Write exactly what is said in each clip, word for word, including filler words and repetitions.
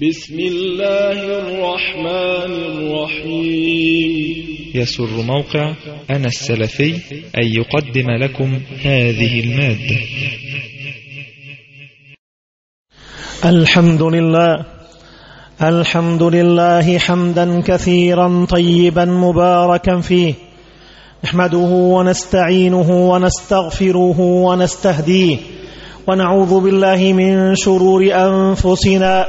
بسم الله الرحمن الرحيم. يسر موقع أنا السلفي أن يقدم لكم هذه المادة. الحمد لله الحمد لله حمدا كثيرا طيبا مباركا فيه، نحمده ونستعينه ونستغفره ونستهديه، ونعوذ بالله من شرور أنفسنا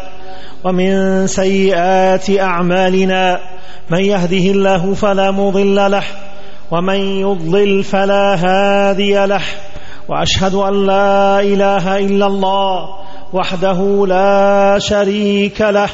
ومن سيئات أعمالنا. من يهده الله فلا مضل له، ومن يضلل فلا هادي له، وأشهد أن لا إله إلا الله وحده لا شريك له،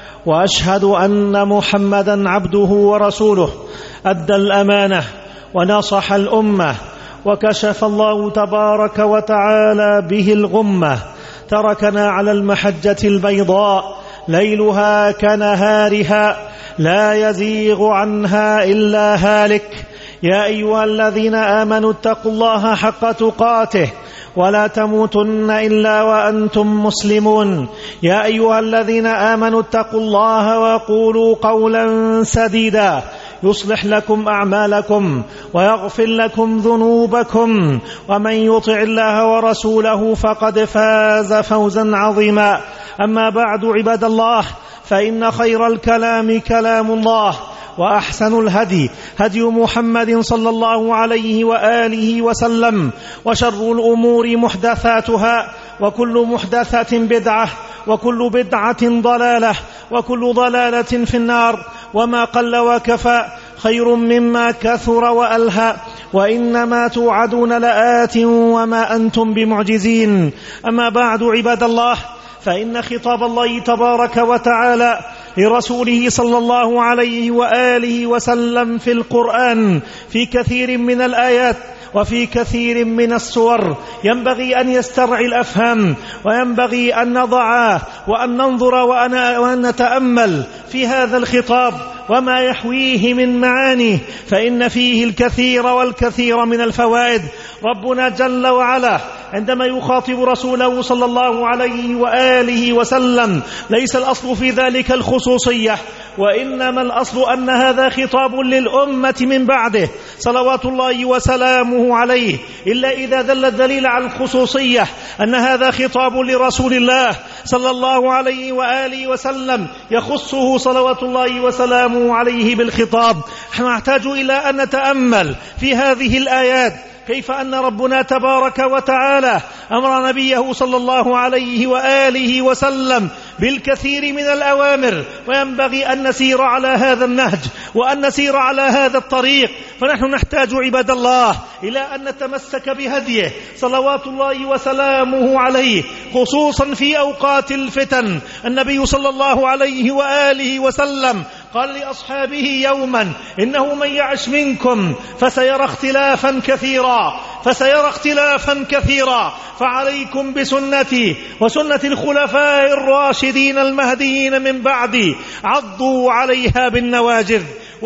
وأشهد أن محمدا عبده ورسوله. أدى الأمانة ونصح الأمة، وكشف الله تبارك وتعالى به الغمة. تركنا على المحجة البيضاء ليلها كنهارها، لا يزيغ عنها إلا هالك. يا أيها الذين آمنوا اتقوا الله حق تقاته ولا تموتن إلا وأنتم مسلمون. يا أيها الذين آمنوا اتقوا الله وقولوا قولا سديدا يصلح لكم أعمالكم ويغفر لكم ذنوبكم، ومن يطع الله ورسوله فقد فاز فوزا عظيما. أما بعد، عباد الله، فإن خير الكلام كلام الله، وأحسن الهدي هدي محمد صلى الله عليه وآله وسلم، وشر الأمور محدثاتها، وكل محدثة بدعة، وكل بدعة ضلالة، وكل ضلالة في النار. وما قل وكفى خير مما كثر وألهى، وإنما توعدون لآت وما أنتم بمعجزين. أما بعد، عباد الله، فإن خطاب الله تبارك وتعالى لرسوله صلى الله عليه وآله وسلم في القرآن في كثير من الآيات وفي كثير من السور ينبغي أن يسترعي الأفهام، وينبغي أن نضع وأن ننظر وأن نتأمل في هذا الخطاب وما يحويه من معاني، فإن فيه الكثير والكثير من الفوائد. ربنا جل وعلا عندما يخاطب رسوله صلى الله عليه وآله وسلم ليس الأصل في ذلك الخصوصية، وإنما الأصل أن هذا خطاب للأمة من بعده صلوات الله وسلامه عليه، إلا إذا دل الدليل على الخصوصية أن هذا خطاب لرسول الله صلى الله عليه وآله وسلم يخصه صلوات الله وسلامه عليه بالخطاب. نحتاج إلى أن نتأمل في هذه الآيات كيف أن ربنا تبارك وتعالى أمر نبيه صلى الله عليه وآله وسلم بالكثير من الأوامر، وينبغي أن نسير على هذا النهج وأن نسير على هذا الطريق. فنحن نحتاج عباد الله إلى أن نتمسك بهديه صلوات الله وسلامه عليه، خصوصا في أوقات الفتن. النبي صلى الله عليه وآله وسلم قال لأصحابه يوما: إنه من يعش منكم فسيرى اختلافا كثيرا فسيرى اختلافا كثيرا فعليكم بسنتي وسنة الخلفاء الراشدين المهديين من بعدي، عضوا عليها بالنواجذ،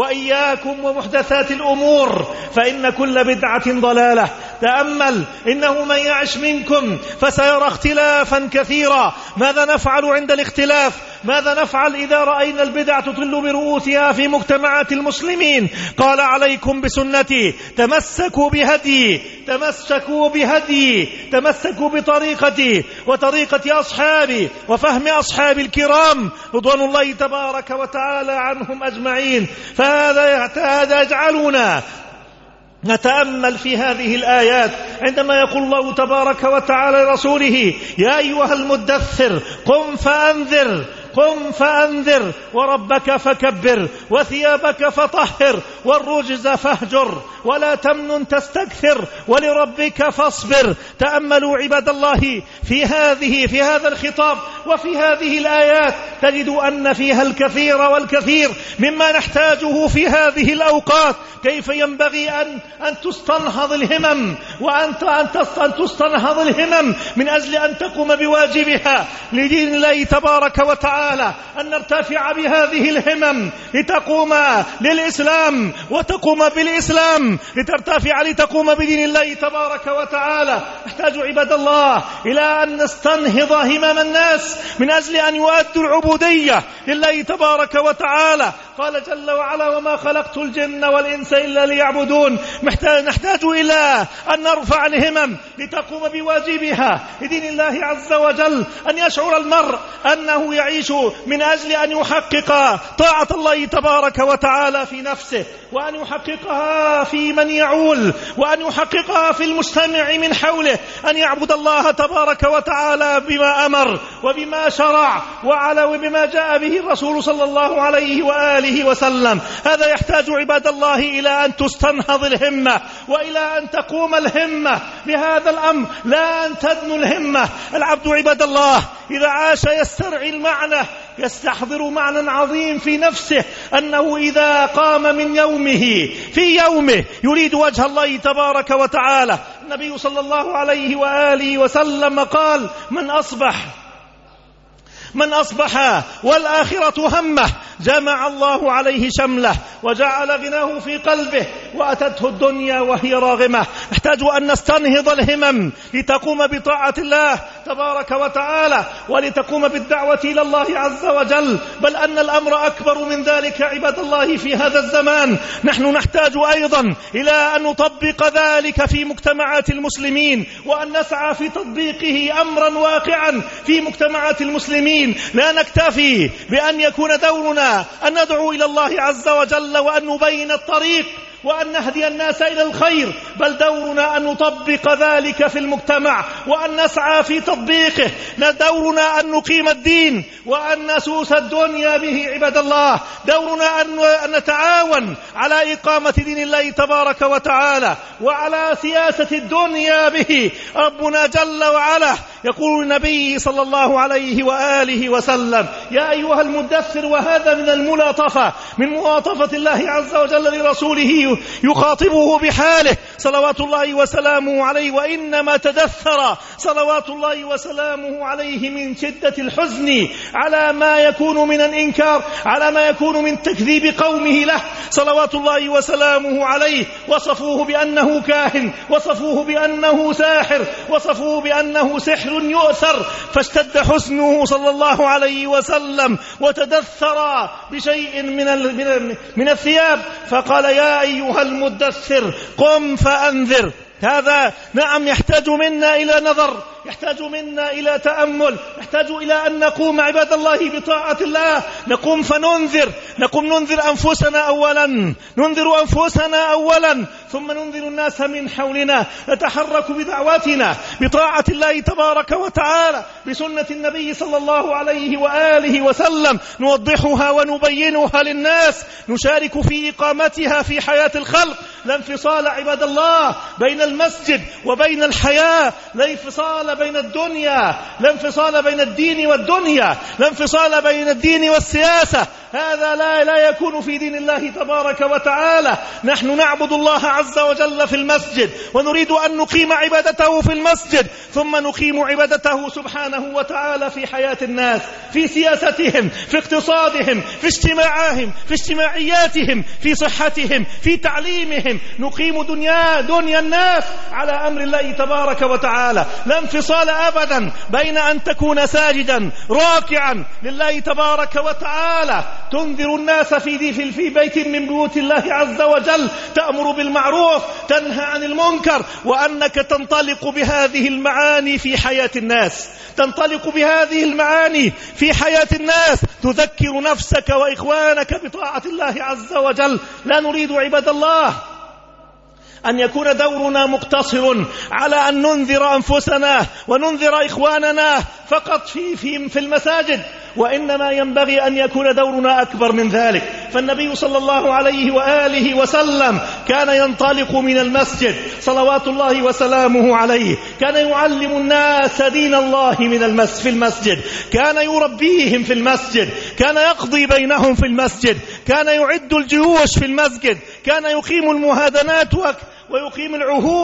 وإياكم ومحدثات الأمور فإن كل بدعة ضلالة. تأمل: إنه من يعش منكم فسيرى اختلافا كثيرا. ماذا نفعل عند الاختلاف؟ ماذا نفعل إذا رأينا البدع تطل برؤوسها في مجتمعات المسلمين؟ قال: عليكم بسنتي، تمسكوا بهدي تمسكوا بهدي تمسكوا بطريقتي وطريقة أصحابي وفهم أصحاب الكرام رضوان الله تبارك وتعالى عنهم أجمعين. فهذا يجعلنا نتأمل في هذه الآيات عندما يقول الله تبارك وتعالى لرسوله: يا أيها المدثر قم فأنذر قم فأنذر وربك فكبر وثيابك فطهر والرجز فاهجر ولا تمنن تستكثر ولربك فاصبر. تأملوا عباد الله في هذه في هذا الخطاب وفي هذه الآيات، تجد أن فيها الكثير والكثير مما نحتاجه في هذه الأوقات. كيف ينبغي أن أن تستنهض الهمم وأن أن تستنهض الهمم من أجل أن تقوم بواجبها لدين الله تبارك وتعالى، أن نرتفع بهذه الهمم لتقوم للإسلام وتقوم بالإسلام الهمم لترتفع لتقوم بدين الله تبارك وتعالى. نحتاج عباد الله إلى أن نستنهض همم الناس من أجل أن يؤدوا العبودية لله تبارك وتعالى. قال جل وعلا: وما خلقت الجن والإنس إلا ليعبدون. نحتاج إلى أن نرفع الهمم لتقوم بواجبها لدين الله عز وجل، أن يشعر المرء أنه يعيش من أجل أن يحقق طاعة الله تبارك وتعالى في نفسه، وأن يحققها في من يعول، وأن يحققها في المجتمع من حوله، أن يعبد الله تبارك وتعالى بما أمر وبما شرع وعلى وبما جاء به الرسول صلى الله عليه وآله وسلم. هذا يحتاج عباد الله إلى أن تستنهض الهمة وإلى أن تقوم الهمة بهذا الأمر، لا أن تدنو الهمة. العبد عباد الله إذا عاش يسترعي المعنى، يستحضر معنى عظيم في نفسه، أنه إذا قام من يومه في يومه يريد وجه الله تبارك وتعالى. النبي صلى الله عليه وآله وسلم قال: من أصبح من أصبح والآخرة همه جمع الله عليه شمله وجعل غناه في قلبه وأتته الدنيا وهي راغمة. نحتاج أن نستنهض الهمم لتقوم بطاعة الله تبارك وتعالى ولتقوم بالدعوة إلى الله عز وجل، بل أن الأمر أكبر من ذلك عباد الله في هذا الزمان. نحن نحتاج أيضا إلى أن نطبق ذلك في مجتمعات المسلمين، وأن نسعى في تطبيقه أمرا واقعا في مجتمعات المسلمين. لا نكتفي بأن يكون دورنا أن ندعو إلى الله عز وجل وأن نبين الطريق وأن نهدي الناس إلى الخير، بل دورنا أن نطبق ذلك في المجتمع وأن نسعى في تطبيقه. دورنا أن نقيم الدين وأن نسوس الدنيا به عباد الله. دورنا أن نتعاون على إقامة دين الله تبارك وتعالى وعلى سياسة الدنيا به. ربنا جل وعلا يقول النبي صلى الله عليه وآله وسلم: يا أيها المدثر. وهذا من الملاطفة، من ملاطفة الله عز وجل لرسوله، يخاطبه بحاله صلوات الله وسلامه عليه، وإنما تدثر صلوات الله وسلامه عليه من شدة الحزن على ما يكون من الإنكار، على ما يكون من تكذيب قومه له صلوات الله وسلامه عليه. وصفوه بأنه كاهن، وصفوه بأنه ساحر، وصفوه بأنه سحر يؤثر، فاشتد حزنه صلى الله عليه وسلم وتدثر بشيء من من الثياب، فقال: يا أيها المدثر قم فأنذر. هذا نعم يحتاج منا إلى نظر، يحتاج منا إلى تأمل، يحتاج إلى أن نقوم عباد الله بطاعة الله. نقوم فننذر، نقوم ننذر أنفسنا أولا، ننذر أنفسنا أولا ثم ننذر الناس من حولنا. نتحرك بدعواتنا بطاعة الله تبارك وتعالى، بسنة النبي صلى الله عليه وآله وسلم، نوضحها ونبينها للناس، نشارك في إقامتها في حياة الخلق. لا انفصال عباد الله بين المسجد وبين الحياة، لا انفصال بين الدنيا، لا انفصال بين الدين والدنيا، لا انفصال بين الدين والسياسة. هذا لا لا يكون في دين الله تبارك وتعالى. نحن نعبد الله عز وجل في المسجد، ونريد أن نقيم عبادته في المسجد، ثم نقيم عبادته سبحانه وتعالى في حياة الناس، في سياستهم، في اقتصادهم، في اجتماعهم، في اجتماعياتهم، في صحتهم، في تعليمهم. نقيم دنيا دنيا الناس على أمر الله تبارك وتعالى. لا انفصال أبدا بين أن تكون ساجدا راكعا لله تبارك وتعالى، تنذر الناس في في بيت من بيوت الله عز وجل، تأمر بالمعروف، تنهى عن المنكر، وأنك تنطلق بهذه المعاني في حياة الناس، تنطلق بهذه المعاني في حياة الناس، تذكر نفسك وإخوانك بطاعة الله عز وجل. لا نريد عباد الله أن يكون دورنا مقتصر على أن ننذر أنفسنا وننذر إخواننا فقط في, في, في المساجد، وإنما ينبغي أن يكون دورنا أكبر من ذلك. فالنبي صلى الله عليه وآله وسلم كان ينطلق من المسجد صلوات الله وسلامه عليه، كان يعلم الناس دين الله من المس في المسجد، كان يربيهم في المسجد، كان يقضي بينهم في المسجد، كان يعد الجيوش في المسجد، كان يقيم المهادنات ويقيم العهود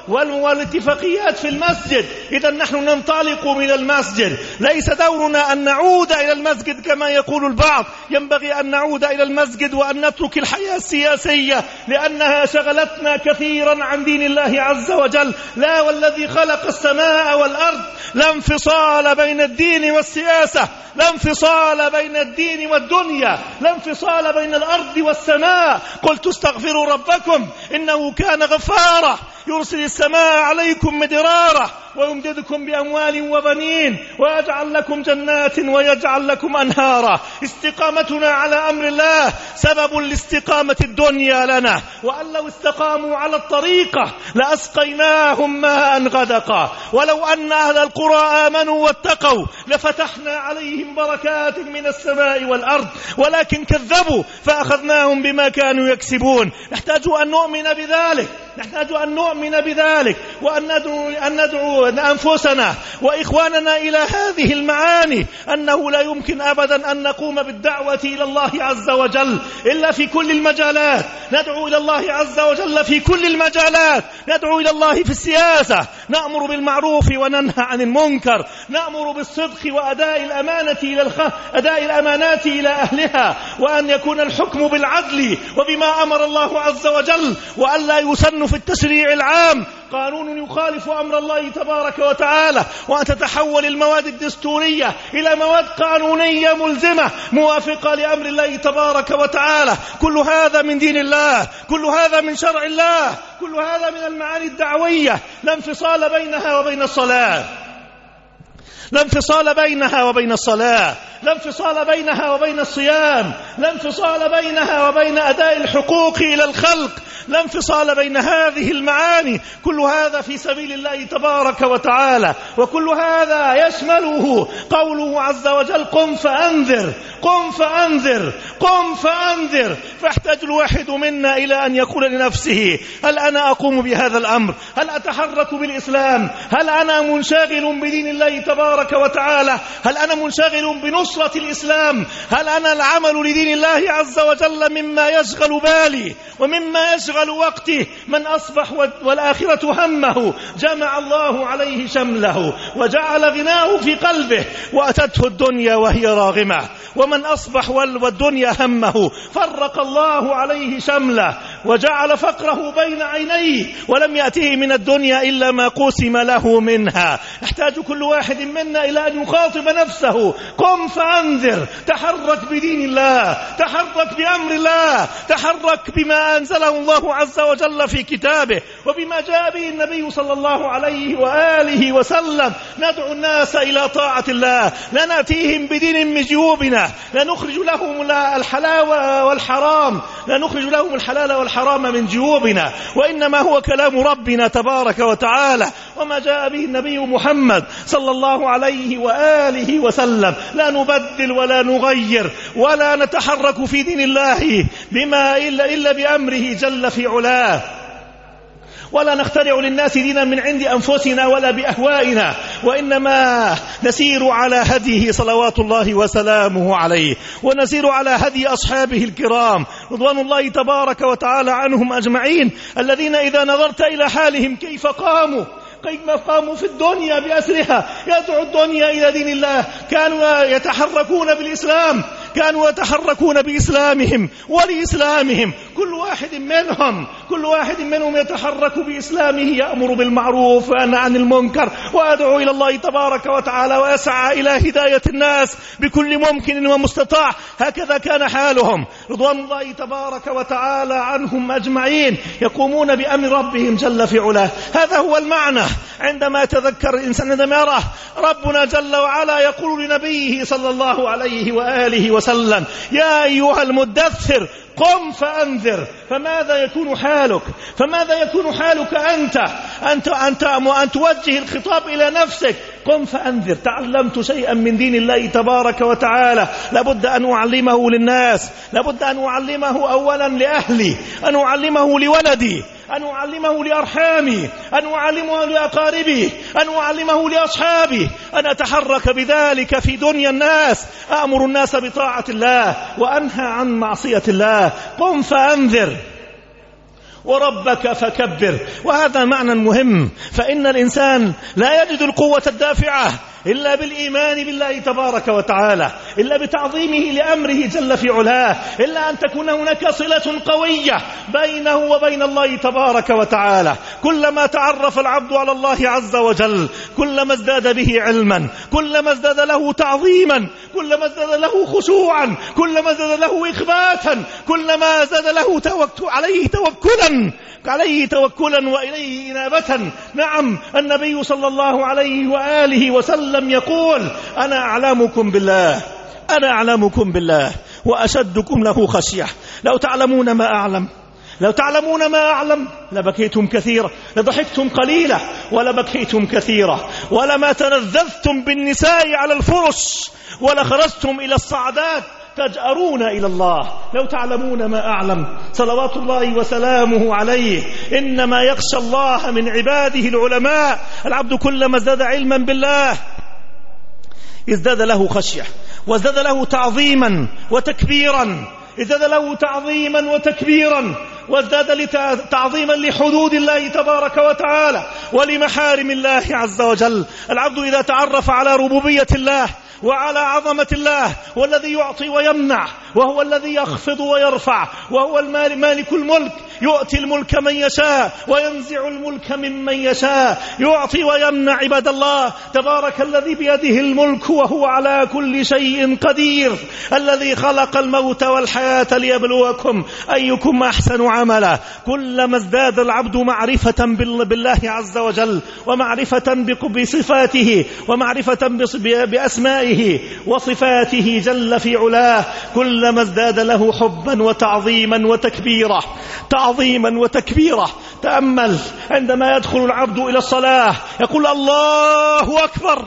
والاتفاقيات في المسجد. إذا نحن ننطلق من المسجد، ليس دورنا أن نعود إلى المسجد كما يقول البعض. ينبغي أن نعود إلى المسجد وأن نترك الحياة السياسية لأنها شغلتنا كثيرا عن دين الله عز وجل. لا، والذي خلق السماء والأرض لا انفصال بين الدين والسياسة، لا انفصال بين الدين والدنيا، لا انفصال بين الأرض والسماء. قلت استغفروا ربكم إنه كان غفارا يرسل السماء عليكم مدرارا ويمددكم بأموال وبنين ويجعل لكم جنات ويجعل لكم أنهارا. استقامتنا على أمر الله سبب لاستقامة الدنيا لنا، وأن لو استقاموا على الطريقة لأسقيناهم ماء غدقا. ولو أن أهل القرى آمنوا واتقوا لفتحنا عليهم بركات من السماء والأرض، ولكن كذبوا فأخذناهم بما كانوا يكسبون. نحتاج أن نؤمن بذلك، نحتاج أن نؤمن بذلك وأن ندعو, أن ندعو أنفسنا وإخواننا إلى هذه المعاني، أنه لا يمكن أبدا أن نقوم بالدعوة إلى الله عز وجل إلا في كل المجالات. ندعو إلى الله عز وجل في كل المجالات، ندعو إلى الله في السياسة، نأمر بالمعروف وننهى عن المنكر، نأمر بالصدق وأداء الأمانة إلى الخ... أداء الأمانات إلى أهلها، وأن يكون الحكم بالعدل وبما أمر الله عز وجل، وأن لا يسن في التشريع العام قانون يخالف أمر الله تبارك وتعالى، وأن تتحول المواد الدستورية إلى مواد قانونية ملزمة موافقة لأمر الله تبارك وتعالى. كل هذا من دين الله، كل هذا من شرع الله، كل هذا من المعاني الدعوية. لا انفصال بينها وبين الصلاة، لا انفصال بينها وبين الصلاة، لا انفصال بينها وبين الصيام، لا انفصال بينها وبين أداء الحقوق إلى الخلق، لا انفصال بين هذه المعاني. كل هذا في سبيل الله تبارك وتعالى، وكل هذا يشمله قوله عز وجل: قم فأنذر، قم فأنذر، قم فأنذر. فاحتاج الواحد منا إلى أن يقول لنفسه: هل أنا أقوم بهذا الأمر؟ هل أتحرك بالإسلام؟ هل أنا منشغل بدين الله تبارك وتعالى؟ هل أنا منشغل بنصرة الإسلام؟ هل أنا العمل لدين الله عز وجل مما يشغل بالي ومما يشغل وقته؟ من أصبح والآخرة همه جمع الله عليه شمله وجعل غناه في قلبه وأتته الدنيا وهي راغمة. ومن أصبح والدنيا همه فرق الله عليه شمله وجعل فقره بين عينيه ولم يأته من الدنيا إلا ما قسم له منها. يحتاج كل واحد منا إلى أن يخاطب نفسه: قم فأنذر، تحرك بدين الله، تحرك بأمر الله، تحرك بما أنزله الله عز وجل في كتابه وبما جاء به النبي صلى الله عليه وآله وسلم. ندعو الناس إلى طاعة الله، لا نأتيهم بدين من جيوبنا، لا نخرج لهم الحلال والحرام، لا نخرج لهم الحلال والحرام من جيوبنا، وإنما هو كلام ربنا تبارك وتعالى وما جاء به النبي محمد صلى الله عليه وآله وسلم. لا نبدل ولا نغير ولا نتحرك في دين الله بما إلا, إلا بأمره جل في علاه، ولا نخترع للناس دينا من عند أنفسنا ولا بأهوائنا، وإنما نسير على هديه صلوات الله وسلامه عليه، ونسير على هدي أصحابه الكرام رضوان الله تبارك وتعالى عنهم أجمعين، الذين إذا نظرت إلى حالهم كيف قاموا كيف قاموا في الدنيا بأسرها يدعو الدنيا إلى دين الله، كانوا يتحركون بالإسلام، كانوا يتحركون بإسلامهم ولإسلامهم. كل واحد منهم كل واحد منهم يتحرك بإسلامه، يأمر بالمعروف وينهى عن المنكر ويدعو إلى الله تبارك وتعالى ويسعى إلى هداية الناس بكل ممكن ومستطاع. هكذا كان حالهم رضوان الله تبارك وتعالى عنهم أجمعين، يقومون بأمر ربهم جل في علاه. هذا هو المعنى عندما يتذكر الإنسان، عندما يرى ربنا جل وعلا يقول لنبيه صلى الله عليه وآله وسلم: يا أيها المدثر قم فأنذر. فماذا يكون حالك؟ فماذا يكون حالك أنت أنت أنت أن توجه الخطاب إلى نفسك: قم فأنذر. تعلمت شيئا من دين الله تبارك وتعالى، لابد أن أعلمه للناس، لابد أن أعلمه أولا لأهلي، أن أعلمه لولدي، أن أعلمه لأرحامي، أن أعلمه لأقاربي، أن أعلمه لأصحابي، أن أتحرك بذلك في دنيا الناس، أأمر الناس بطاعة الله وأنهى عن معصية الله. قم فأنذر. وربك فكبر. وهذا معنى مهم، فإن الإنسان لا يجد القوة الدافعة إلا بالإيمان بالله تبارك وتعالى، إلا بتعظيمه لأمره جل في علاه، إلا أن تكون هناك صلة قوية بينه وبين الله تبارك وتعالى. كلما تعرف العبد على الله عز وجل كلما ازداد به علما، كلما ازداد له تعظيما، كلما ازداد له خشوعا، كلما ازداد له إخباتا، كلما ازداد له توكل عليه توكلا عليه توكلا وإليه إنابة. نعم، النبي صلى الله عليه وآله وسلم يقول: أنا أعلمكم بالله أنا أعلمكم بالله وأشدكم له خشية. لو تعلمون ما أعلم لو تعلمون ما أعلم لبكيتم كثيرا، لضحكتم قليلا ولبكيتم كثيرا، ولما تلذذتم بالنساء على الفرش ولخرجتم إلى الصعدات تجأرون إلى الله. لو تعلمون ما أعلم. صلوات الله وسلامه عليه. إنما يخشى الله من عباده العلماء. العبد كلما ازداد علما بالله ازداد له خشية، وازداد له تعظيما وتكبيرا، ازداد له تعظيما وتكبيرا، وازداد تعظيما لحدود الله تبارك وتعالى ولمحارم الله عز وجل. العبد إذا تعرف على ربوبية الله وعلى عظمة الله، والذي يعطي ويمنع، وهو الذي يخفض ويرفع، وهو المال مالك الملك، يؤتي الملك من يشاء وينزع الملك ممن يشاء، يعطي ويمنع عباد الله. تبارك الذي بيده الملك وهو على كل شيء قدير، الذي خلق الموت والحياة ليبلوكم أيكم أحسن عملا. كلما ازداد العبد معرفة بالله عز وجل، ومعرفة بصفاته، ومعرفة بأسمائه وصفاته جل في علاه، كلما ازداد له حبا وتعظيما وتكبيرا تعظيما وتكبيرا. تأمل عندما يدخل العبد إلى الصلاة يقول: الله أكبر،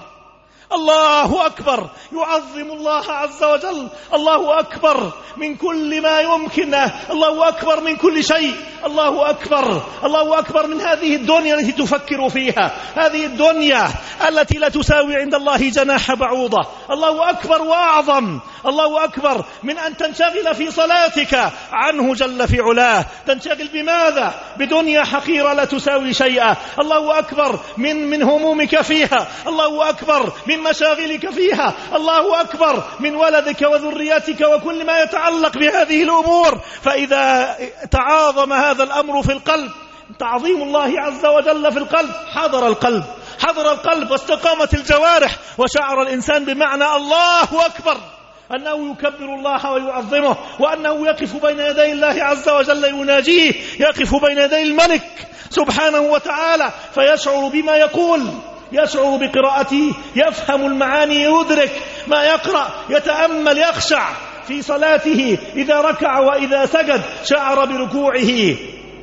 الله أكبر، يعظم الله عز وجل. الله أكبر من كل ما يمكن، الله أكبر من كل شيء، الله أكبر، الله أكبر من هذه الدنيا التي تفكر فيها، هذه الدنيا التي لا تساوي عند الله جناح بعوضة. الله أكبر وأعظم. الله أكبر من أن تنشغل في صلاتك عنه جل في علاه. تنشغل بماذا؟ بدنيا حقيرة لا تساوي شيئا. الله أكبر من من همومك فيها. الله أكبر من مشاغلك فيها. الله أكبر من ولدك وذريتك وكل ما يتعلق بهذه الأمور. فإذا تعاظم هذا الأمر في القلب، تعظيم الله عز وجل في القلب، حضر القلب حضر القلب واستقامت الجوارح، وشعر الإنسان بمعنى الله أكبر، أنه يكبر الله ويعظمه، وأنه يقف بين يدي الله عز وجل يناجيه، يقف بين يدي الملك سبحانه وتعالى، فيشعر بما يقول، يشعر بقراءته، يفهم المعاني، يدرك ما يقرأ، يتأمل، يخشع في صلاته. إذا ركع وإذا سجد شعر بركوعه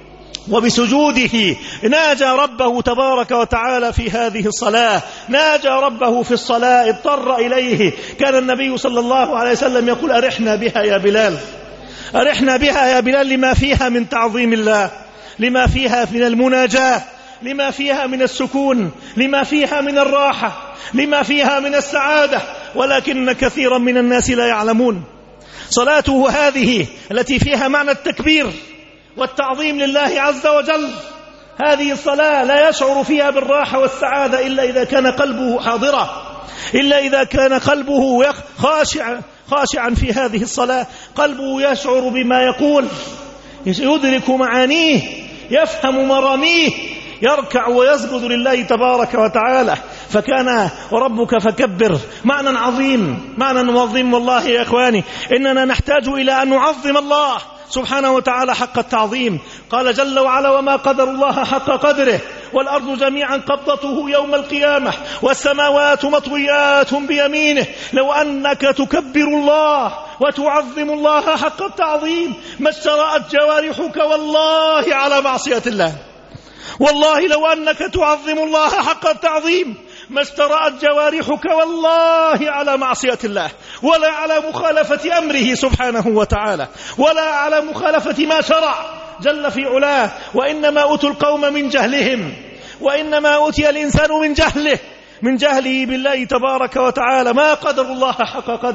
وبسجوده، ناجى ربه تبارك وتعالى في هذه الصلاة، ناجى ربه في الصلاة، اضطر إليه. كان النبي صلى الله عليه وسلم يقول: أرحنا بها يا بلال، أرحنا بها يا بلال، لما فيها من تعظيم الله، لما فيها من المناجاة، لما فيها من السكون، لما فيها من الراحة، لما فيها من السعادة. ولكن كثيرا من الناس لا يعلمون صلاته هذه التي فيها معنى التكبير والتعظيم لله عز وجل. هذه الصلاة لا يشعر فيها بالراحة والسعادة إلا إذا كان قلبه حاضرا، إلا إذا كان قلبه خاشع خاشعا في هذه الصلاة، قلبه يشعر بما يقول، يدرك معانيه، يفهم مراميه، يركع ويسجد لله تبارك وتعالى. فكان وربك فكبر معنى عظيم، معنى عظيم. والله يا إخواني إننا نحتاج إلى أن نعظم الله سبحانه وتعالى حق التعظيم. قال جل وعلا: وما قدر الله حق قدره والأرض جميعا قبضته يوم القيامة والسماوات مطويات بيمينه. لو أنك تكبر الله وتعظم الله حق التعظيم ما اشترأت جوارحك والله على معصية الله. والله لو أنك تعظم الله حق التعظيم ما استرأت جوارحك والله على معصية الله، ولا على مخالفة أمره سبحانه وتعالى، ولا على مخالفة ما شرع جل في علاه. وإنما أوتوا القوم من جهلهم، وإنما أوتي الإنسان من جهله من جهله بالله تبارك وتعالى. ما قدر الله حق قدره،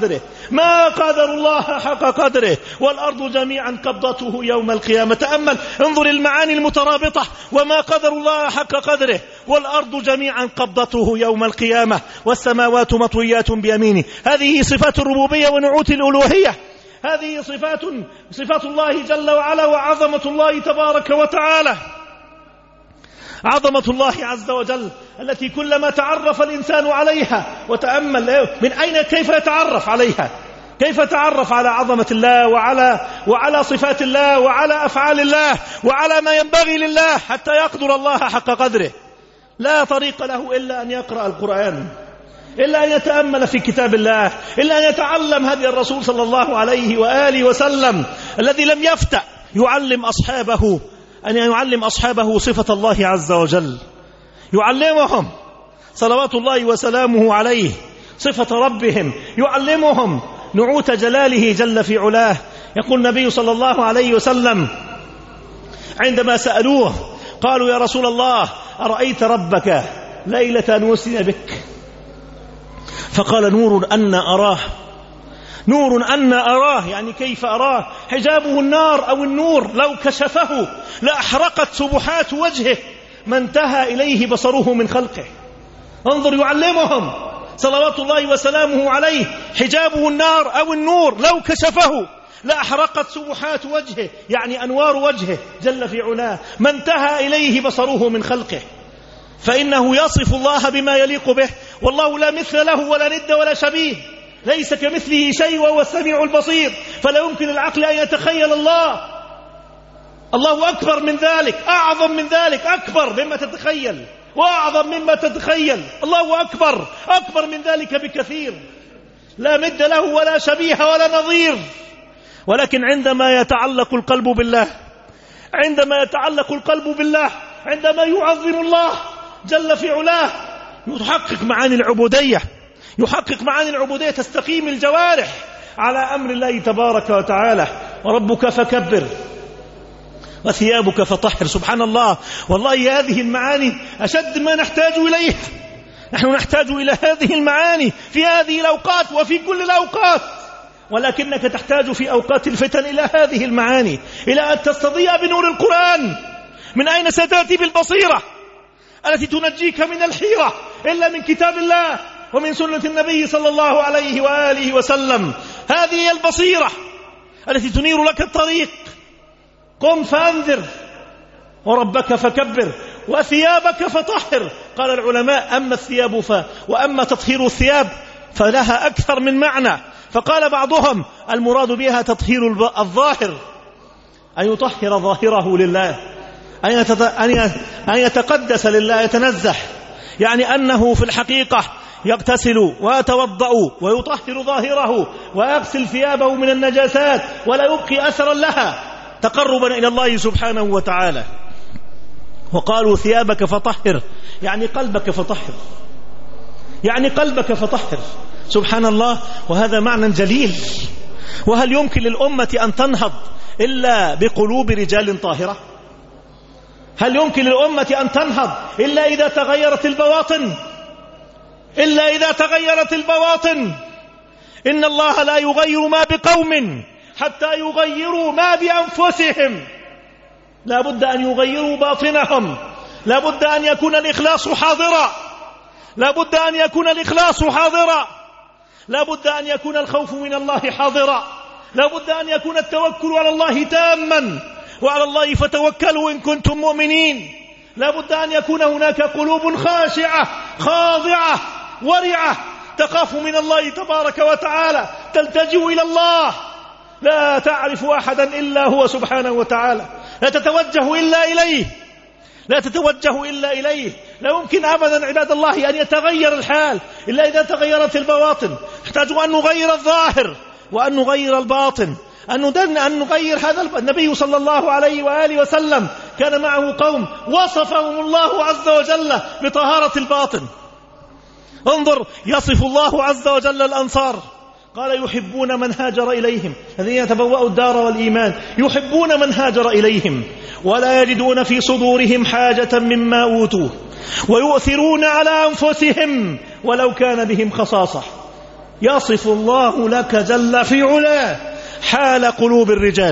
ما قدر الله حق قدره، والأرض جميعا قبضته يوم القيامة. تأمل، انظر المعاني المترابطة، وما قدر الله حق قدره والأرض جميعا قبضته يوم القيامة والسماوات مطويات بيمينه. هذه صفات الربوبية ونعوت الألوهية، هذه صفات صفات الله جل وعلا وعظمة الله تبارك وتعالى. عظمة الله عز وجل التي كلما تعرف الإنسان عليها، وتأمل من أين كيف يتعرف عليها، كيف تعرف على عظمة الله وعلى وعلى صفات الله وعلى أفعال الله وعلى ما ينبغي لله حتى يقدر الله حق قدره. لا طريق له إلا أن يقرأ القرآن، إلا أن يتأمل في كتاب الله، إلا أن يتعلم هدي الرسول صلى الله عليه وآله وسلم الذي لم يفتأ يعلم أصحابه أن يعلم أصحابه صفة الله عز وجل، يعلمهم صلوات الله وسلامه عليه صفة ربهم، يعلمهم نعوت جلاله جل في علاه. يقول النبي صلى الله عليه وسلم عندما سألوه قالوا يا رسول الله أرأيت ربك ليلة أن وسن بك؟ فقال نور أن أراه، نور أن أراه، يعني كيف أراه؟ حجابه النار أو النور، لو كشفه لأحرقت سبحات وجهه ما انتهى إليه بصره من خلقه. انظر، يعلمهم صلوات الله وسلامه عليه حجابه النار أو النور، لو كشفه لأحرقت سبحات وجهه، يعني أنوار وجهه جل في علاه ما انتهى إليه بصره من خلقه. فإنه يصف الله بما يليق به، والله لا مثل له ولا ند ولا شبيه، ليس كمثله شيء وهو السميع البصير، فلا يمكن العقل أن يتخيل الله. الله أكبر من ذلك، أعظم من ذلك، أكبر مما تتخيل وأعظم مما تتخيل. الله أكبر، أكبر من ذلك بكثير، لا مد له ولا شبيه ولا نظير. ولكن عندما يتعلق القلب بالله، عندما يتعلق القلب بالله، عندما يعظم الله جل في علاه، يحقق معاني العبودية، يحقق معاني العبودية، تستقيم الجوارح على أمر الله تبارك وتعالى. وربك فكبر وثيابك فطهر. سبحان الله، والله هذه المعاني أشد ما نحتاج إليها. نحن نحتاج إلى هذه المعاني في هذه الأوقات وفي كل الأوقات، ولكنك تحتاج في أوقات الفتن إلى هذه المعاني، إلى أن تستضيء بنور القرآن. من أين ستأتي بالبصيرة التي تنجيك من الحيرة إلا من كتاب الله ومن سنة النبي صلى الله عليه وآله وسلم؟ هذه هي البصيرة التي تنير لك الطريق. قم فأنذر وربك فكبر وثيابك فطهر. قال العلماء أما الثياب ف... وأما تطهير الثياب فلها أكثر من معنى. فقال بعضهم المراد بها تطهير الظاهر، أن يطهر ظاهره لله، أن, يتت... أن يتقدس لله، يتنزه، يعني أنه في الحقيقة يغتسل ويتوضأ ويطهر ظاهره ويغسل ثيابه من النجاسات ولا يبقي أثرا لها تقربا إلى الله سبحانه وتعالى. وقالوا ثيابك فطهر، يعني قلبك فطهر، يعني قلبك فطهر. سبحان الله، وهذا معنى جليل. وهل يمكن للأمة أن تنهض إلا بقلوب رجال طاهرة؟ هل يمكن للأمة أن تنهض إلا إذا تغيرت البواطن؟ إلا إذا تغيرت البواطن. إن الله لا يغير ما بقوم حتى يغيروا ما بأنفسهم. لا بد أن يغيروا باطنهم، لا بد أن يكون الإخلاص حاضرا، لا بد أن يكون الإخلاص حاضرا، لا بد أن يكون الخوف من الله حاضرا، لا بد أن يكون التوكل على الله تاما، وعلى الله فتوكلوا إن كنتم مؤمنين. لا بد أن يكون هناك قلوب خاشعة خاضعة ورعة تخاف من الله تبارك وتعالى، تلتجئ إلى الله، لا تعرف أحدا إلا هو سبحانه وتعالى، لا تتوجه إلا إليه، لا تتوجه إلا إليه. لا يمكن أبدا عباد الله أن يتغير الحال إلا إذا تغيرت البواطن. نحتاج أن نغير الظاهر وأن نغير الباطن، أن نغير هذا. النبي صلى الله عليه وآله وسلم كان معه قوم وصفهم الله عز وجل بطهارة الباطن. انظر، يصف الله عز وجل الأنصار، قال يحبون من هاجر إليهم، الذين يتبوأوا الدار والإيمان، يحبون من هاجر إليهم ولا يجدون في صدورهم حاجة مما أوتوا ويؤثرون على أنفسهم ولو كان بهم خصاصة. يصف الله لك جل في علاه حال قلوب الرجال،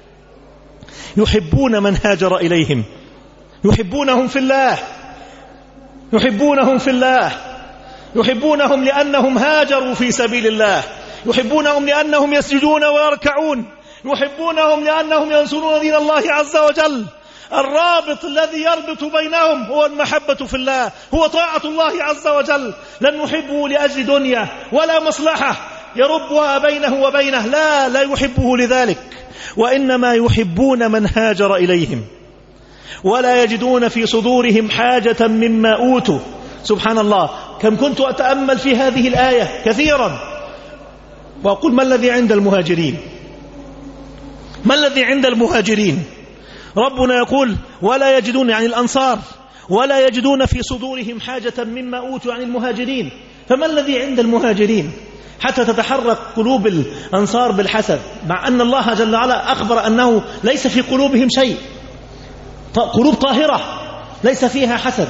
يحبون من هاجر إليهم، يحبونهم في الله، يحبونهم في الله، يحبونهم لأنهم هاجروا في سبيل الله، يحبونهم لأنهم يسجدون ويركعون، يحبونهم لأنهم ينصرون دين الله عز وجل. الرابط الذي يربط بينهم هو المحبة في الله، هو طاعة الله عز وجل. لن يحبه لأجل دنيا ولا مصلحة يربها بينه وبينه، لا لا يحبه لذلك، وإنما يحبون من هاجر إليهم ولا يجدون في صدورهم حاجة مما أوتوا. سبحان الله، كم كنت أتأمل في هذه الآية كثيرا وأقول ما الذي عند المهاجرين؟ ما الذي عند المهاجرين؟ ربنا يقول ولا يجدون، يعني الأنصار، ولا يجدون في صدورهم حاجة مما أوتوا، يعني المهاجرين. فما الذي عند المهاجرين حتى تتحرك قلوب الأنصار بالحسد، مع أن الله جل وعلا أخبر أنه ليس في قلوبهم شيء، قلوب طاهرة ليس فيها حسد.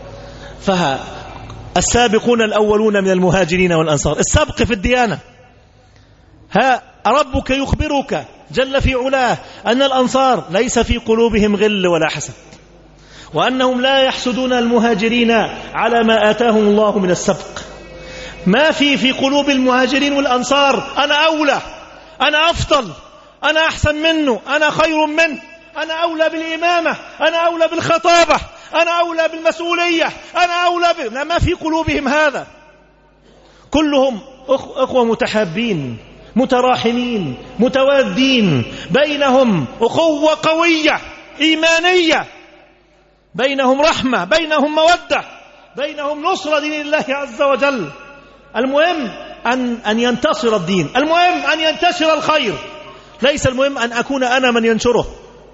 فالسابقون الأولون من المهاجرين والأنصار، السبق في الديانة. ها ربك يخبرك جل في علاه أن الأنصار ليس في قلوبهم غل ولا حسد، وأنهم لا يحسدون المهاجرين على ما آتاهم الله من السبق. ما في في قلوب المهاجرين والأنصار أنا أولى، أنا أفضل، أنا أحسن منه، أنا خير منه، أنا أولى بالإمامة، أنا أولى بالخطابة، أنا أولى بالمسؤولية، أنا أولى ب... ما في قلوبهم هذا. كلهم أخوة متحابين متراحمين متوادين، بينهم أخوة قوية إيمانية، بينهم رحمة، بينهم مودة، بينهم نصرة دين الله عز وجل. المهم أن, أن ينتصر الدين، المهم أن ينتشر الخير، ليس المهم أن أكون أنا من ينشره،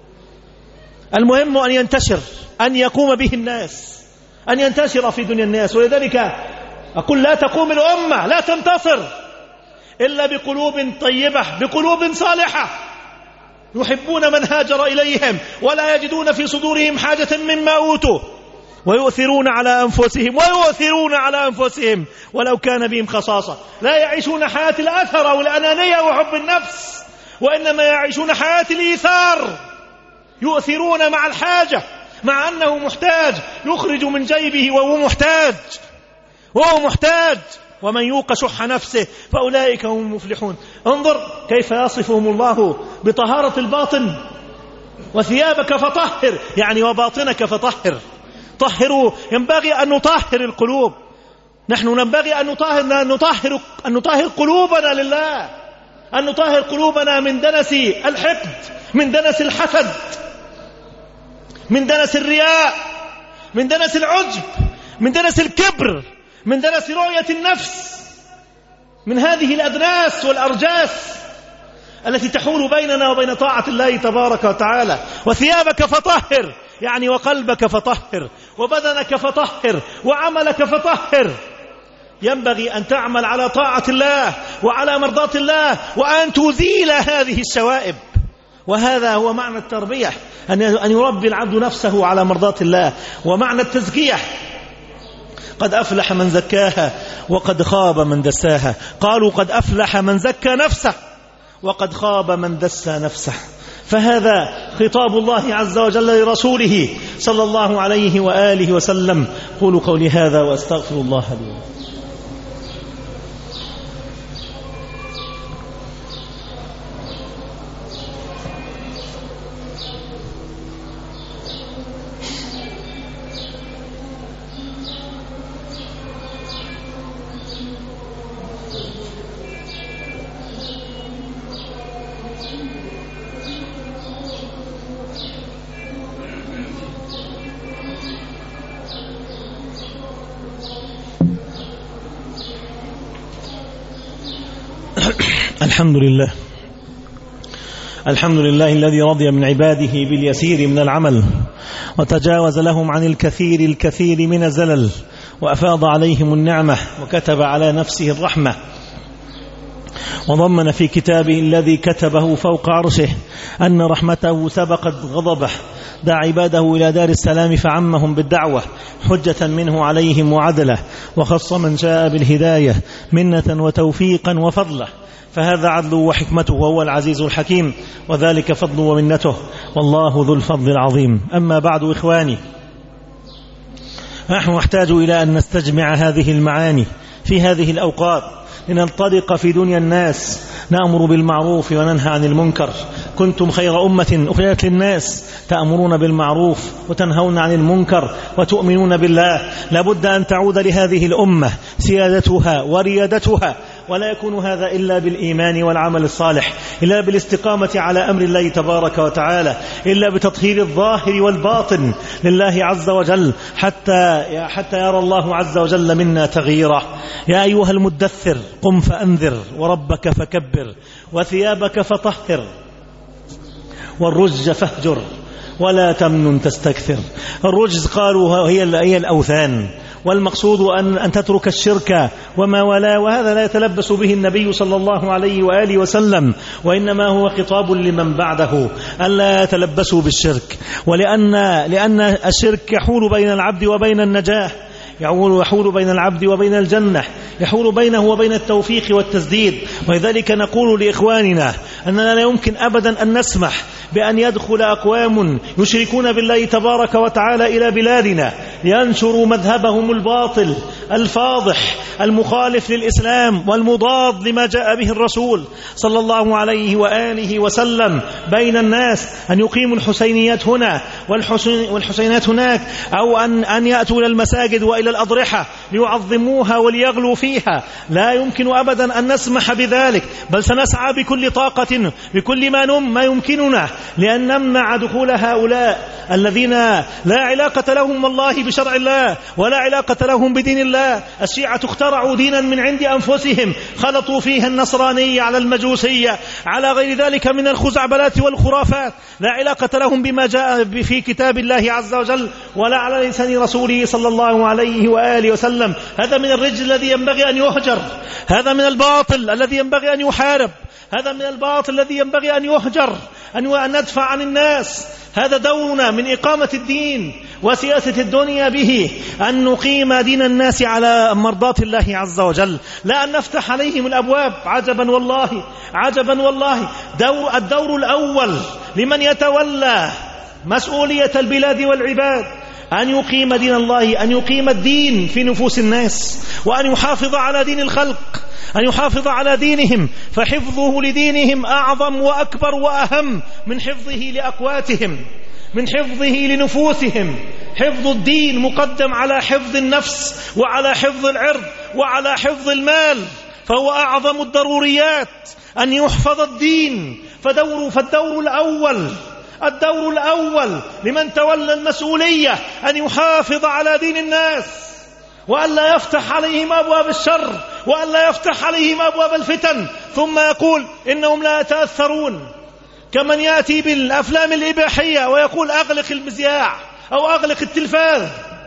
المهم أن ينتشر، أن يقوم به الناس، أن ينتشر في دنيا الناس. ولذلك أقول لا تقوم الأمة، لا تنتصر إلا بقلوب طيبة، بقلوب صالحة، يحبون من هاجر إليهم ولا يجدون في صدورهم حاجة مما أوتوا، ويؤثرون على أنفسهم ويؤثرون على أنفسهم ولو كان بهم خصاصة. لا يعيشون حياة الأثر والأنانية وحب النفس، وإنما يعيشون حياة الإيثار، يؤثرون مع الحاجة، مع أنه محتاج، يخرج من جيبه وهو محتاج، وهو محتاج. ومن يوق شح نفسه فأولئك هم المفلحون. انظر كيف يصفهم الله بطهارة الباطن، وثيابك فطهر، يعني وباطنك فطهر. طهروا، ينبغي أن نطهر القلوب، نحن ينبغي أن نطهر أن نطهر أن نطهر قلوبنا لله، أن نطهر قلوبنا من دنس الحقد، من دنس الحسد، من دنس الرياء، من دنس العجب، من دنس الكبر، من دنس رؤية النفس، من هذه الأدناس والأرجاس التي تحول بيننا وبين طاعة الله تبارك وتعالى. وثيابك فطهر، يعني وقلبك فطهر، وبدنك فطهر، وعملك فطهر. ينبغي أن تعمل على طاعة الله وعلى مرضاة الله، وأن تزيل هذه الشوائب. وهذا هو معنى التربية، أن يربي العبد نفسه على مرضاة الله. ومعنى التزكية قد أفلح من زكاها وقد خاب من دساها. قالوا قد أفلح من زكى نفسه وقد خاب من دسى نفسه. فهذا خطاب الله عز وجل لرسوله صلى الله عليه وآله وسلم. قولوا قولي هذا وأستغفر الله لي. الحمد لله، الحمد لله الذي رضي من عباده باليسير من العمل، وتجاوز لهم عن الكثير الكثير من الزلل، وأفاض عليهم النعمة، وكتب على نفسه الرحمة، وضمن في كتابه الذي كتبه فوق عرشه أن رحمته سبقت غضبه، دعا عباده إلى دار السلام فعمهم بالدعوة حجة منه عليهم وعدله، وخص من شاء بالهداية منة وتوفيقا وفضله، فهذا عدل وحكمته وهو العزيز الحكيم، وذلك فضل ومنته، والله ذو الفضل العظيم. أما بعد إخواني، نحن نحتاج إلى أن نستجمع هذه المعاني في هذه الأوقات لننطلق في دنيا الناس، نأمر بالمعروف وننهى عن المنكر. كنتم خير أمة أخرجت للناس تأمرون بالمعروف وتنهون عن المنكر وتؤمنون بالله. لابد أن تعود لهذه الأمة سيادتها وريادتها، ولا يكون هذا إلا بالإيمان والعمل الصالح، إلا بالاستقامة على أمر الله تبارك وتعالى، إلا بتطهير الظاهر والباطن لله عز وجل، حتى حتى يرى الله عز وجل منا تغييره. يا أيها المدثر قم فأنذر وربك فكبر وثيابك فطهر والرجز فاهجر ولا تمنن تستكثر. الرجز قالوا هي الأوثان، والمقصود أن, أن تترك الشرك وما ولا، وهذا لا يتلبس به النبي صلى الله عليه وآله وسلم، وإنما هو خطاب لمن بعده ألا يتلبسوا بالشرك، ولأن لأن الشرك يحول بين العبد وبين النجاة، يحول بين العبد وبين الجنة، يحول بينه وبين التوفيق والتسديد. ولذلك نقول لإخواننا أننا لا يمكن أبدا أن نسمح بأن يدخل أقوام يشركون بالله تبارك وتعالى إلى بلادنا لينشروا مذهبهم الباطل الفاضح المخالف للإسلام والمضاد لما جاء به الرسول صلى الله عليه وآله وسلم بين الناس، أن يقيموا الحسينيات هنا والحسينات هناك، أو أن, أن يأتوا إلى المساجد وإلى الأضرحة ليعظموها وليغلوا فيها. لا يمكن أبدا أن نسمح بذلك، بل سنسعى بكل طاقة بكل ما, نم ما يمكننا لأن نمنع دخول هؤلاء الذين لا علاقة لهم والله بشرع الله ولا علاقة لهم بدين الله. الشيعة اخترعوا دينا من عند أنفسهم، خلطوا فيها النصرانية على المجوسية على غير ذلك من الخزعبلات والخرافات، لا علاقة لهم بما جاء في كتاب الله عز وجل ولا على لسان رسوله صلى الله عليه وآله وسلم. هذا من الرجل الذي ينبغي أن يهجر، هذا من الباطل الذي ينبغي أن يحارب، هذا من الباطل الذي ينبغي أن يهجر، أن ندفع عن الناس. هذا دورنا من إقامة الدين وسياسة الدنيا به، أن نقيم دين الناس على مرضاة الله عز وجل، لا أن نفتح عليهم الأبواب. عجبا والله عجبا والله دور الدور الأول لمن يتولى مسؤولية البلاد والعباد أن يقيم دين الله، أن يقيم الدين في نفوس الناس، وأن يحافظ على دين الخلق، أن يحافظ على دينهم، فحفظه لدينهم أعظم وأكبر وأهم من حفظه لأقواتهم، من حفظه لنفوسهم. حفظ الدين مقدم على حفظ النفس وعلى حفظ العرض وعلى حفظ المال، فهو أعظم الضروريات أن يحفظ الدين. فدور فالدور الأول الدور الأول لمن تولى المسؤولية أن يحافظ على دين الناس، وأن لا يفتح عليهم أبواب الشر، وأن لا يفتح عليهم أبواب الفتن، ثم يقول إنهم لا يتأثرون، كمن يأتي بالأفلام الإباحية ويقول أغلق المذياع أو أغلق التلفاز.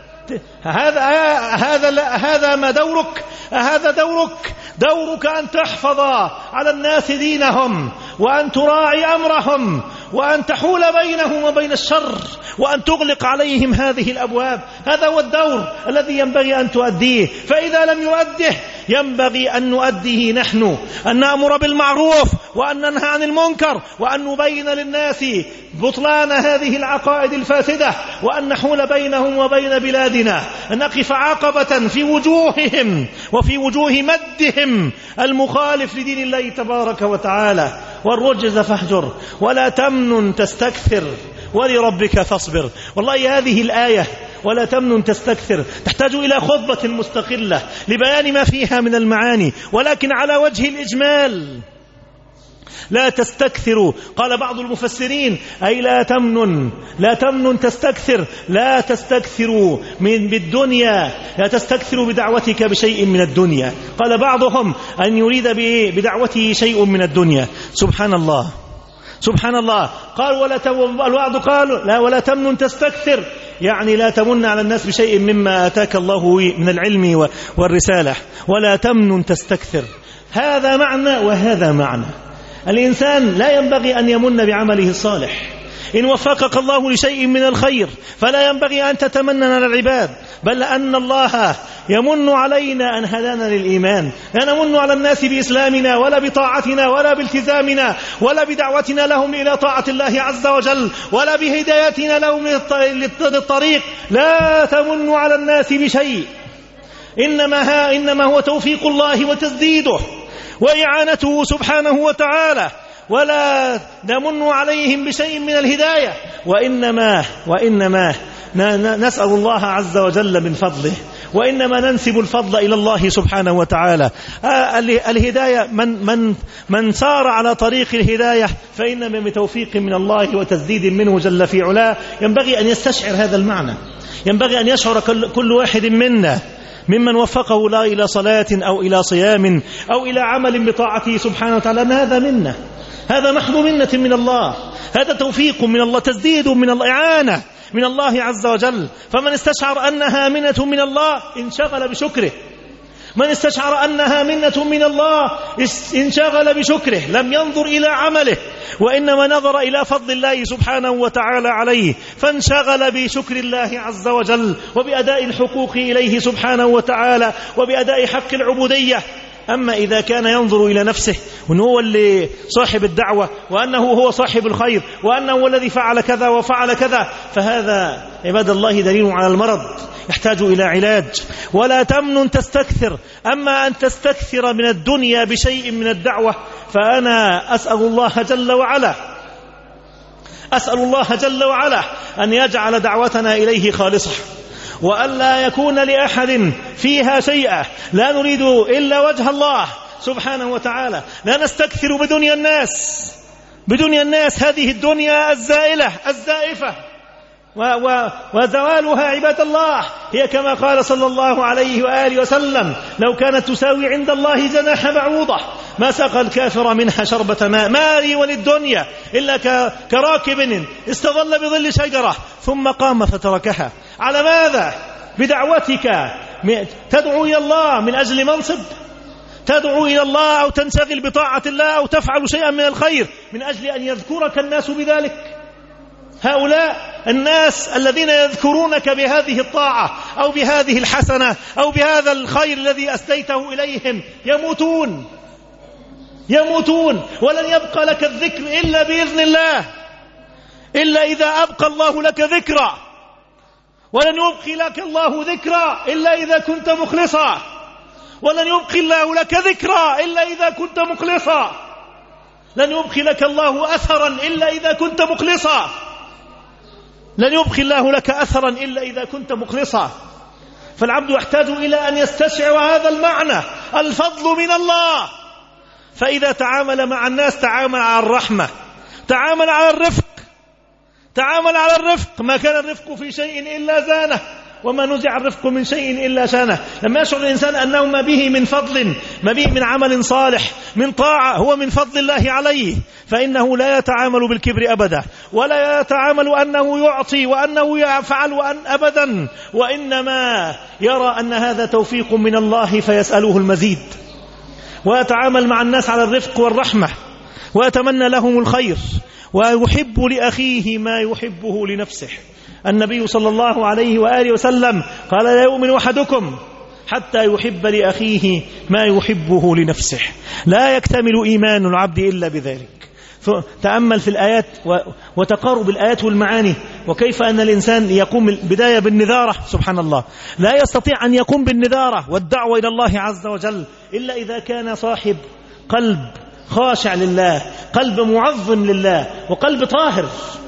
هذا هذا هذا ما دورك؟ هذا دورك؟ دورك أن تحفظ على الناس دينهم، وأن تراعي أمرهم، وأن تحول بينهم وبين الشر، وأن تغلق عليهم هذه الأبواب. هذا هو الدور الذي ينبغي أن تؤديه. فإذا لم يؤده ينبغي أن نؤديه نحن، أن نأمر بالمعروف وأن ننهى عن المنكر، وأن نبين للناس بطلان هذه العقائد الفاسدة، وأن نحول بينهم وبين بلادنا، أن نقف عقبة في وجوههم وفي وجوه مدهم المخالف لدين الله تبارك وتعالى. والرجز فاهجر ولا تمنن تستكثر ولربك فاصبر. والله هذه الآية ولا تمنن تستكثر تحتاج إلى خطبة مستقلة لبيان ما فيها من المعاني، ولكن على وجه الإجمال. لا تستكثروا، قال بعض المفسرين أي لا تمنن، لا تمنن تستكثر، لا تستكثروا من بالدنيا، لا تستكثروا بدعوتك بشيء من الدنيا. قال بعضهم أن يريد بدعوته شيء من الدنيا. سبحان الله سبحان الله. قال ولا البعض قالوا لا ولا تمنن تستكثر، يعني لا تمن على الناس بشيء مما آتاك الله من العلم والرسالة، ولا تمنن تستكثر. هذا معنى وهذا معنى. الإنسان لا ينبغي أن يمن بعمله الصالح، إن وفقك الله لشيء من الخير فلا ينبغي أن تتمنى على العباد، بل أن الله يمن علينا أن هدانا للإيمان. لا نمن على الناس بإسلامنا ولا بطاعتنا ولا بالتزامنا ولا بدعوتنا لهم إلى طاعة الله عز وجل ولا بهدايتنا لهم للطريق. لا تمن على الناس بشيء، إنما, ها إنما هو توفيق الله وتسديده وإعانته سبحانه وتعالى، ولا نمن عليهم بشيء من الهداية، وإنما, وإنما نسأل الله عز وجل من فضله، وإنما ننسب الفضل إلى الله سبحانه وتعالى. الهداية من, من, من سار على طريق الهداية فإنما بتوفيق من الله وتسديد منه جل في علاه. ينبغي أن يستشعر هذا المعنى، ينبغي أن يشعر كل واحد منا ممن وفقه لا إلى صلاة أو إلى صيام أو إلى عمل بطاعته سبحانه وتعالى أن هذا منا، هذا محض منة من الله، هذا توفيق من الله، تسديد من الله، إعانة من الله عز وجل. فمن استشعر أنها منة من الله انشغل بشكره، من استشعر أنها منة من الله انشغل بشكره، لم ينظر إلى عمله وإنما نظر إلى فضل الله سبحانه وتعالى عليه، فانشغل بشكر الله عز وجل وبأداء الحقوق إليه سبحانه وتعالى وبأداء حق العبودية. أما إذا كان ينظر إلى نفسه وأنه هو اللي صاحب الدعوة وأنه هو صاحب الخير وأنه هو الذي فعل كذا وفعل كذا، فهذا عباد الله دليل على المرض يحتاج إلى علاج. ولا تمنن تستكثر، أما أن تستكثر من الدنيا بشيء من الدعوة فأنا أسأل الله جل وعلا أسأل الله جل وعلا أن يجعل دعوتنا إليه خالصة، وألا يكون لأحد فيها شيئا، لا نريد إلا وجه الله سبحانه وتعالى. لا نستكثر بدنيا الناس بدنيا الناس هذه الدنيا الزائلة الزائفة وزوالها عباد الله هي كما قال صلى الله عليه وآله وسلم: لو كانت تساوي عند الله جناح بعوضة ما سقى الكافر منها شربة ماء. ما لي وللدنيا إلا كراكب استظل بظل شجرة ثم قام فتركها. على ماذا؟ بدعوتك تدعو إلى الله من أجل منصب، تدعو إلى الله أو تنشغل بطاعة الله أو تفعل شيئا من الخير من أجل أن يذكرك الناس بذلك. هؤلاء الناس الذين يذكرونك بهذه الطاعة أو بهذه الحسنة أو بهذا الخير الذي أسديته إليهم يموتون يموتون ولن يبقى لك الذكر إلا بإذن الله، إلا إذا أبقى الله لك ذكرى، ولن يبقي لك الله ذكرى إلا إذا كنت مخلصا، ولن يبقي الله لك ذكرى إلا إذا كنت مخلصا، لن يبقي لك الله أثرا إلا إذا كنت مخلصا، لن يبقي الله لك أثرا إلا إذا كنت مخلصا. فالعبد يحتاج إلى أن يستشعر هذا المعنى، الفضل من الله. فإذا تعامل مع الناس تعامل على الرحمة، تعامل على الرفق، تعامل على الرفق. ما كان الرفق في شيء إلا زانه، وما نزع الرفق من شيء إلا شانه. لما يشعر الإنسان أنه ما به من فضل، ما به من عمل صالح، من طاعة، هو من فضل الله عليه، فإنه لا يتعامل بالكبر أبدا، ولا يتعامل أنه يعطي وأنه يفعل وأن أبدا، وإنما يرى أن هذا توفيق من الله فيسأله المزيد، ويتعامل مع الناس على الرفق والرحمة، ويتمنى لهم الخير، ويحب لأخيه ما يحبه لنفسه. النبي صلى الله عليه وآله وسلم قال: لا يؤمن أحدكم حتى يحب لأخيه ما يحبه لنفسه. لا يكتمل إيمان العبد إلا بذلك. تأمل في الآيات وتقارب الآيات والمعاني، وكيف أن الإنسان يقوم البداية بالنذارة. سبحان الله، لا يستطيع أن يقوم بالنذارة والدعوة إلى الله عز وجل إلا إذا كان صاحب قلب خاشع لله، قلب معظم لله، وقلب طاهر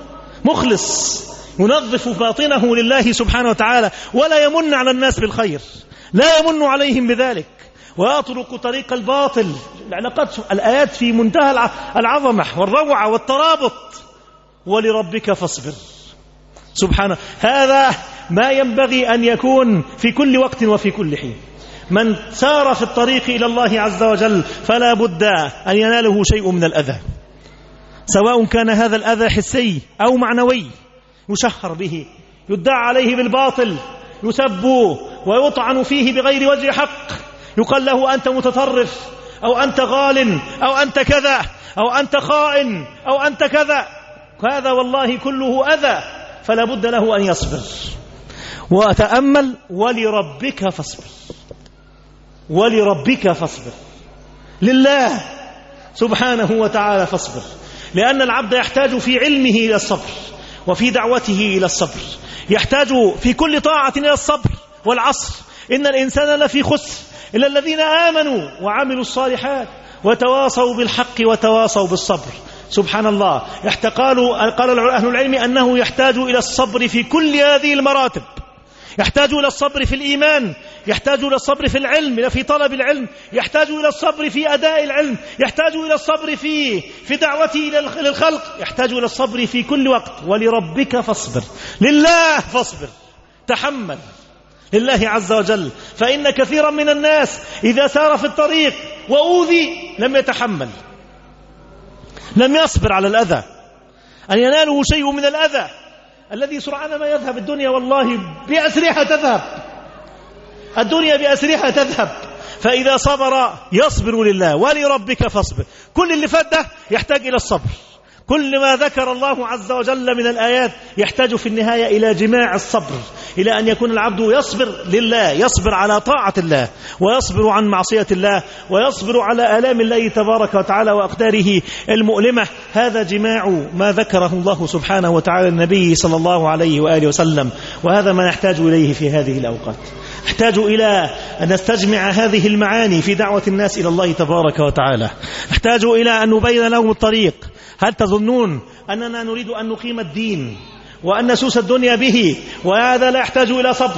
مخلص ينظف باطنه لله سبحانه وتعالى، ولا يمن على الناس بالخير، لا يمن عليهم بذلك، ويطرق طريق الباطل. العلاقات، الآيات في منتهى العظمة والروعة والترابط. ولربك فاصبر. سبحانه، هذا ما ينبغي أن يكون في كل وقت وفي كل حين. من سار في الطريق إلى الله عز وجل فلا بد أن يناله شيء من الأذى، سواء كان هذا الأذى حسي أو معنوي، يشهر به، يدعى عليه بالباطل، يسب ويطعن فيه بغير وجه حق، يقال له أنت متطرف، أو أنت غال، أو أنت كذا، أو أنت خائن، أو أنت كذا. هذا والله كله أذى، فلا بد له أن يصبر. وأتأمل ولربك فاصبر، ولربك فاصبر، لله سبحانه وتعالى فاصبر، لأن العبد يحتاج في علمه إلى الصبر، وفي دعوته إلى الصبر، يحتاج في كل طاعة إلى الصبر. والعصر إن الإنسان لفي خسر إلا الذين آمنوا وعملوا الصالحات وتواصوا بالحق وتواصوا بالصبر. سبحان الله. قالوا قال أهل العلم أنه يحتاج إلى الصبر في كل هذه المراتب، يحتاج إلى الصبر في الإيمان، يحتاج إلى الصبر في العلم، في طلب العلم، يحتاج إلى الصبر في أداء العلم، يحتاج إلى الصبر في في دعوته إلى الخلق، يحتاج إلى الصبر في كل وقت. ولربك فاصبر، لله فاصبر، تحمل لله عز وجل. فإن كثيرا من الناس إذا سار في الطريق وأوذي لم يتحمل، لم يصبر على الأذى، أن يناله شيء من الأذى الذي سرعان ما يذهب. الدنيا والله بأسرها تذهب، الدنيا بأسرها تذهب. فإذا صبر يصبر لله. ولربك فاصبر، كل اللي فات ده يحتاج إلى الصبر، كل ما ذكر الله عز وجل من الآيات يحتاج في النهاية إلى جماع الصبر، إلى أن يكون العبد يصبر لله، يصبر على طاعة الله، ويصبر عن معصية الله، ويصبر على آلام الله تبارك وتعالى وأقداره المؤلمة. هذا جماع ما ذكره الله سبحانه وتعالى النبي صلى الله عليه وآله وسلم، وهذا ما نحتاج إليه في هذه الأوقات. نحتاج إلى أن نستجمع هذه المعاني في دعوة الناس إلى الله تبارك وتعالى، نحتاج إلى أن نبين لهم الطريق. هل تظنون أننا نريد أن نقيم الدين وأن نسوس الدنيا به وهذا لا يحتاج إلى صبر؟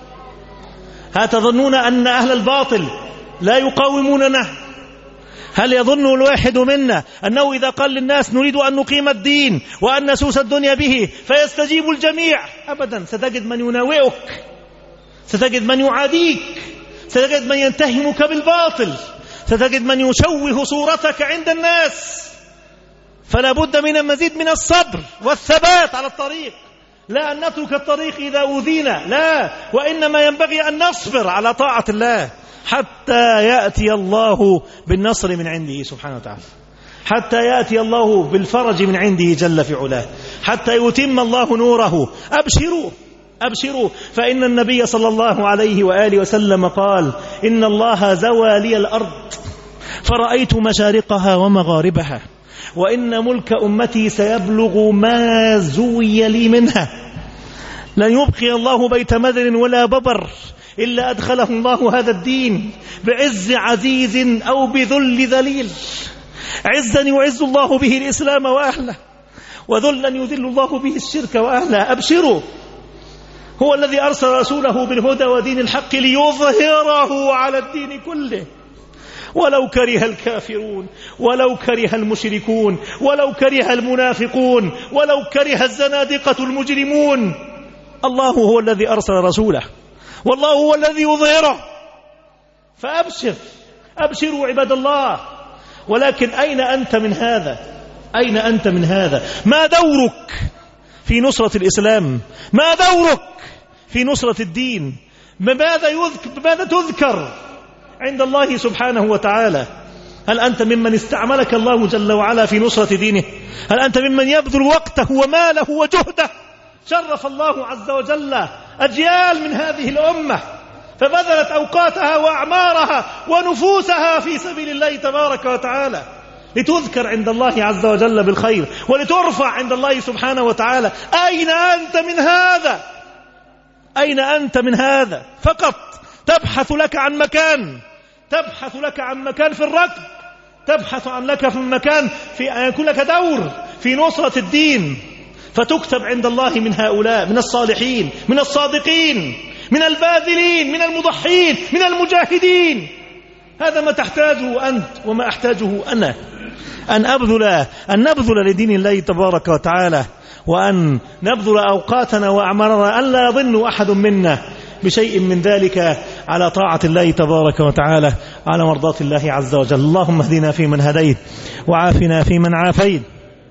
هل تظنون أن أهل الباطل لا يقاوموننا؟ هل يظن الواحد منا أنه إذا قال للناس نريد أن نقيم الدين وأن نسوس الدنيا به فيستجيب الجميع؟ أبدا. ستجد من يناوئك، ستجد من يعاديك، ستجد من ينتهمك بالباطل، ستجد من يشوه صورتك عند الناس. فلا بد من المزيد من الصبر والثبات على الطريق، لا أن نترك الطريق إذا أوذينا، لا، وإنما ينبغي أن نصبر على طاعة الله حتى يأتي الله بالنصر من عنده سبحانه وتعالى، حتى يأتي الله بالفرج من عنده جل في علاه، حتى يتم الله نوره. أبشروا أبشروا، فإن النبي صلى الله عليه وآله وسلم قال: إن الله زوى لي الأرض فرأيت مشارقها ومغاربها، وإن ملك أمتي سيبلغ ما زوي لي منها، لن يبقي الله بيت مدر ولا ببر إلا أدخله الله هذا الدين بعز عزيز أو بذل ذليل. عزا يعز الله به الإسلام وأهله، وذلا يذل الله به الشرك وأهله. أبشروا، هو الذي أرسل رسوله بالهدى ودين الحق ليظهره على الدين كله، ولو كره الكافرون، ولو كره المشركون، ولو كره المنافقون، ولو كره الزنادقة المجرمون. الله هو الذي أرسل رسوله، والله هو الذي يظهره. فأبشر، أبشروا عباد الله. ولكن أين أنت من هذا؟ أين أنت من هذا؟ ما دورك في نصرة الإسلام؟ ما دورك في نصرة الدين؟ بماذا يذكر؟ بماذا تذكر عند الله سبحانه وتعالى؟ هل أنت ممن استعملك الله جل وعلا في نصرة دينه؟ هل أنت ممن يبذل وقته وماله وجهده؟ شرف الله عز وجل أجيال من هذه الأمة فبذلت أوقاتها وأعمارها ونفوسها في سبيل الله تبارك وتعالى لتذكر عند الله عز وجل بالخير ولترفع عند الله سبحانه وتعالى. أين أنت من هذا؟ أين أنت من هذا؟ فقط تبحث لك عن مكان، تبحث لك عن مكان في الركب، تبحث عن لك في مكان في أن يكون لك دور في نصرة الدين، فتكتب عند الله من هؤلاء، من الصالحين، من الصادقين، من الباذلين، من المضحين، من المجاهدين. هذا ما تحتاجه أنت وما أحتاجه أنا، أن أبذل أن نبذل لدين الله تبارك وتعالى، وأن نبذل أوقاتنا وأعمارنا، أن لا يظن أحد منا بشيء من ذلك على طاعة الله تبارك وتعالى، على مرضاة الله عز وجل. اللهم اهدنا فيمن هديت، وعافنا فيمن عافيت،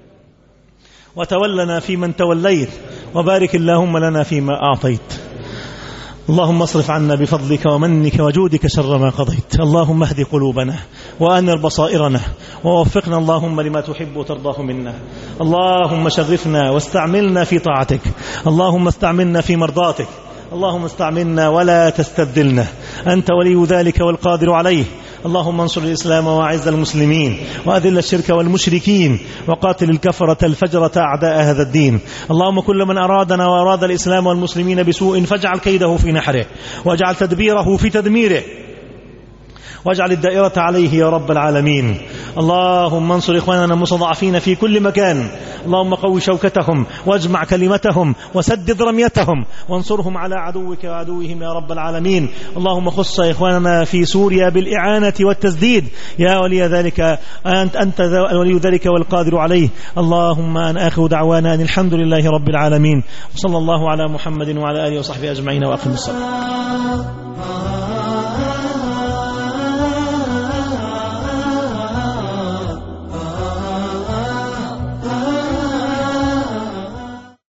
وتولنا فيمن توليت، وبارك اللهم لنا فيما أعطيت. اللهم اصرف عنا بفضلك ومنك وجودك شر ما قضيت. اللهم اهد قلوبنا وأنر بصائرنا ووفقنا اللهم لما تحب وترضاه منا. اللهم شرفنا واستعملنا في طاعتك، اللهم استعملنا في مرضاتك، اللهم استعملنا ولا تستبدلنا، أنت ولي ذلك والقادر عليه. اللهم انصر الإسلام وأعز المسلمين وأذل الشرك والمشركين وقاتل الكفرة الفجرة أعداء هذا الدين. اللهم كل من أرادنا وأراد الإسلام والمسلمين بسوء فاجعل كيده في نحره واجعل تدبيره في تدميره واجعل الدائرة عليه يا رب العالمين. اللهم انصر إخواننا المستضعفين في كل مكان، اللهم قوي شوكتهم واجمع كلمتهم وسدد رميتهم وانصرهم على عدوك وعدوهم يا رب العالمين. اللهم خص إخواننا في سوريا بالإعانة والتسديد يا ولي ذلك، أنت, أنت ولي ذلك والقادر عليه. اللهم أن آخر دعوانا أن الحمد لله رب العالمين، وصلى الله على محمد وعلى آله وصحبه أجمعين، وأقم الصلاة.